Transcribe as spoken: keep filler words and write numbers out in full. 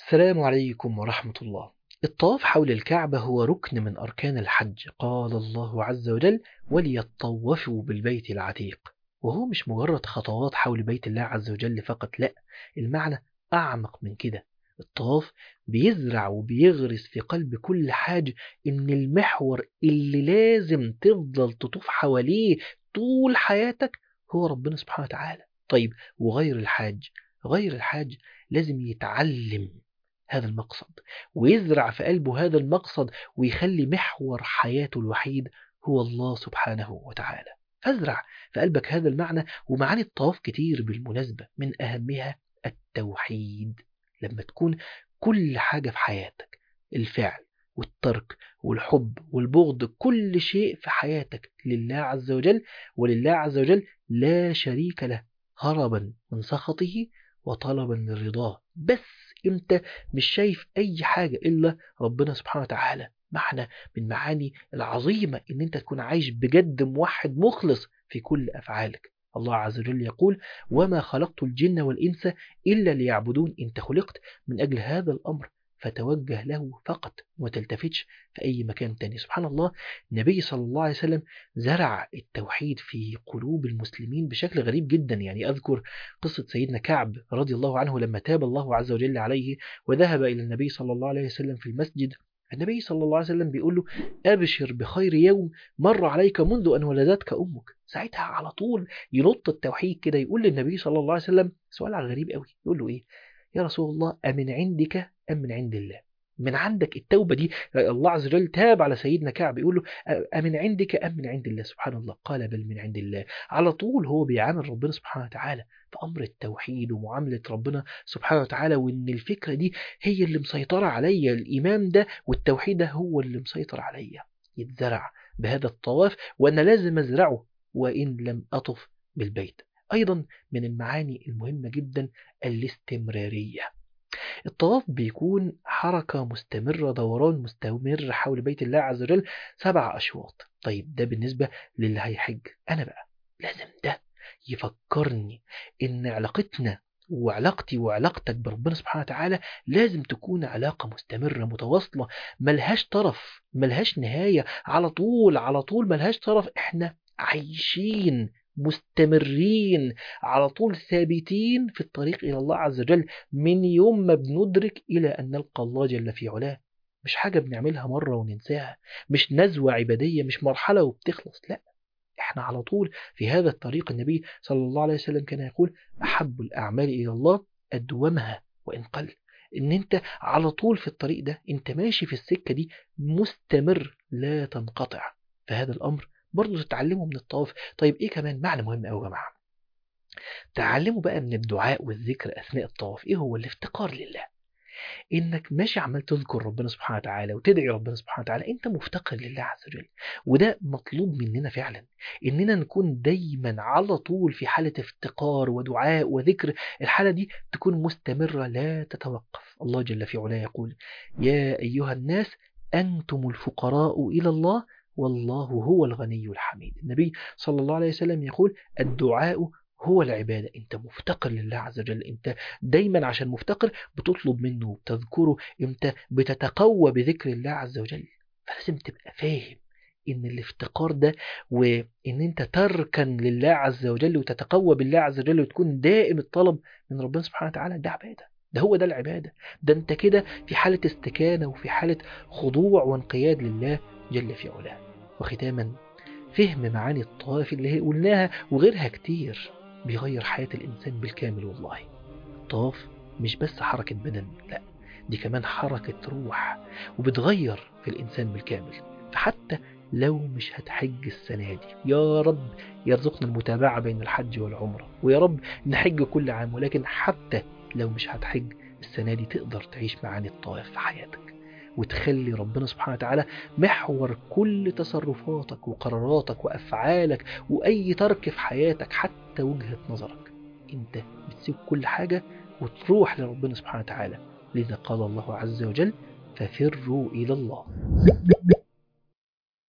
السلام عليكم ورحمة الله. الطواف حول الكعبة هو ركن من أركان الحج. قال الله عز وجل: وليطوفوا بالبيت العتيق. وهو مش مجرد خطوات حول بيت الله عز وجل فقط، لا، المعنى أعمق من كده. الطواف بيزرع وبيغرس في قلب كل حاج إن المحور اللي لازم تفضل تطوف حواليه طول حياتك هو ربنا سبحانه وتعالى. طيب، وغير الحاج غير الحاج لازم يتعلم هذا المقصد ويزرع في قلبه هذا المقصد ويخلي محور حياته الوحيد هو الله سبحانه وتعالى. فازرع في قلبك هذا المعنى. ومعاني الطواف كتير بالمناسبة، من أهمها التوحيد. لما تكون كل حاجة في حياتك، الفعل والترك والحب والبغض، كل شيء في حياتك لله عز وجل، ولله عز وجل لا شريك له، هربا من سخطه وطلبا لرضاه. بس انت مش شايف اي حاجة الا ربنا سبحانه وتعالى. معنى من معاني العظيمة ان انت تكون عايش بجد موحد مخلص في كل افعالك. الله عز وجل يقول: وما خلقت الجن والانس الا ليعبدون. انت خلقت من اجل هذا الامر، فتوجه له فقط وما تلتفتش في اي مكان تاني. سبحان الله، النبي صلى الله عليه وسلم زرع التوحيد في قلوب المسلمين بشكل غريب جدا. يعني اذكر قصة سيدنا كعب رضي الله عنه لما تاب الله عز وجل عليه وذهب إلى النبي صلى الله عليه وسلم في المسجد. النبي صلى الله عليه وسلم بيقول له: أبشر بخير يوم مر عليك منذ أن ولدتك أمك. ساعتها على طول ينط التوحيد كده، يقول للنبي صلى الله عليه وسلم سؤال غريب قوي. يقول له: إيه يا رسول الله، أمن عندك أم من عند الله؟ من عندك التوبة دي. الله عز وجل تاب على سيدنا كعب، يقول له: أمن عندك أم من عند الله؟ سبحان الله، قال: بل من عند الله. على طول هو بيعامل ربنا سبحانه وتعالى في أمر التوحيد ومعاملة ربنا سبحانه وتعالى، وإن الفكرة دي هي اللي مسيطرة عليا، الإيمان ده والتوحيد ده هو اللي مسيطر عليا. يتزرع بهذا الطواف، وأنا لازم أزرعه وإن لم أطف بالبيت. أيضا من المعاني المهمة جدا الاستمرارية. الطواف بيكون حركة مستمرة، دوران مستمر حول بيت الله عز وجل سبع أشواط. طيب، ده بالنسبة للي هيحج. أنا بقى لازم ده يفكرني إن علاقتنا وعلاقتي وعلاقتك بربنا سبحانه وتعالى لازم تكون علاقة مستمرة متواصلة، ملهاش طرف، ملهاش نهاية، على طول على طول ملهاش طرف. احنا عايشين مستمرين على طول، ثابتين في الطريق إلى الله عز وجل من يوم ما بندرك إلى أن نلقى الله جل في علاه. مش حاجة بنعملها مرة وننساها، مش نزوة عبادية، مش مرحلة وبتخلص، لا، احنا على طول في هذا الطريق. النبي صلى الله عليه وسلم كان يقول: أحب الأعمال إلى الله أدومها وإن قل. إن أنت على طول في الطريق ده، أنت ماشي في السكة دي مستمر لا تنقطع. فهذا الأمر برضو تتعلمه من الطواف. طيب، إيه كمان معنى مهم أوي يا جماعة؟ تعلموا بقى من الدعاء والذكر أثناء الطواف. إيه هو الافتقار لله؟ انك ماشي عمال تذكر ربنا سبحانه وتعالى وتدعي ربنا سبحانه وتعالى، انت مفتقر لله عز وجل. وده مطلوب مننا فعلا، اننا نكون دايما على طول في حالة افتقار ودعاء وذكر. الحالة دي تكون مستمرة لا تتوقف. الله جل في علاه يقول: يا أيها الناس أنتم الفقراء إلى الله والله هو الغني الحميد. النبي صلى الله عليه وسلم يقول: الدعاء هو العبادة. انت مفتقر لله عز وجل، انت دايما عشان مفتقر بتطلب منه وبتذكره، انت بتتقوى بذكر الله عز وجل. فلازم تبقى فاهم ان الافتقار ده وان انت تركن لله عز وجل وتتقوى بالله عز وجل وتكون دائم الطلب من ربنا سبحانه وتعالى، ده عبادة. ده هو ده العبادة. ده انت كده في حالة استكانة وفي حالة خضوع وانقياد لله جل في علاه. وختاما، فهم معاني الطواف اللي قلناها وغيرها كتير بيغير حياة الإنسان بالكامل. والله الطواف مش بس حركة بدن، لا، دي كمان حركة روح وبتغير في الإنسان بالكامل. فحتى لو مش هتحج السنة دي، يا رب يرزقنا المتابعة بين الحج والعمرة، ويا رب نحج كل عام. ولكن حتى لو مش هتحج السنة دي، تقدر تعيش معاني الطواف في حياتك وتخلي ربنا سبحانه وتعالى محور كل تصرفاتك وقراراتك وأفعالك، وأي ترك في حياتك حتى وجهة نظرك. انت بتسيب كل حاجة وتروح لربنا سبحانه وتعالى. لذا قال الله عز وجل: ففروا إلى الله.